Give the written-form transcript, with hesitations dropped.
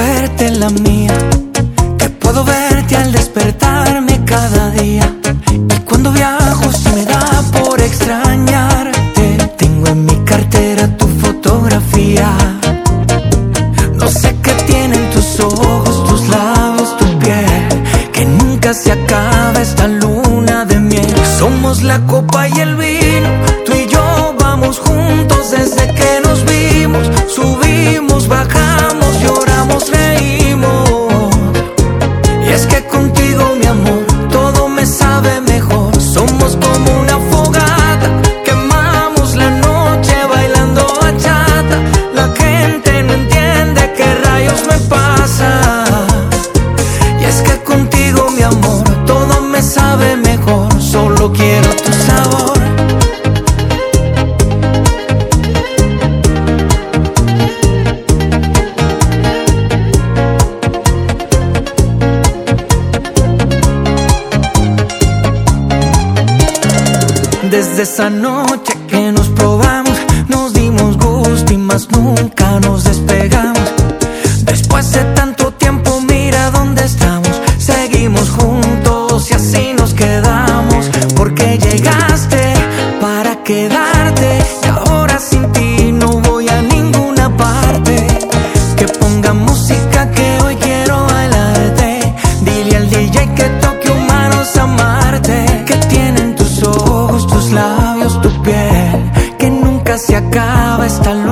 suerte la mía, que puedo verte al despertarme cada día. Y cuando viajo se me da por extrañarte. Tengo en mi cartera tu fotografía. No sé qué tienen tus ojos, tus labios, tu piel, que nunca se acaba esta luna de miel. Somos la copa y el vino, tú y yo vamos juntos desde que nos vimos. Subimos, bajamos, lloramos, reímos. Y es que contigo, mi amor, todo me sabe mejor. Somos como una fogata, quemamos la noche bailando bachata. La gente no entiende qué rayos me pasa. Y es que contigo, mi amor, todo me sabe mejor. Solo quiero tu sabor. Desde esa noche que nos probamos, nos dimos gusto y más nunca nos despegamos. Después de tanto tiempo, mira dónde estamos. Seguimos juntos y así nos quedamos. Porque llegaste para quedarte y ahora sin ti no voy a ninguna parte. Que ponga música que hoy quiero bailarte. Dile al DJ que toque humanos amarte. Que tienen tus ojos, tus labios, tu piel, que nunca se acaba esta luna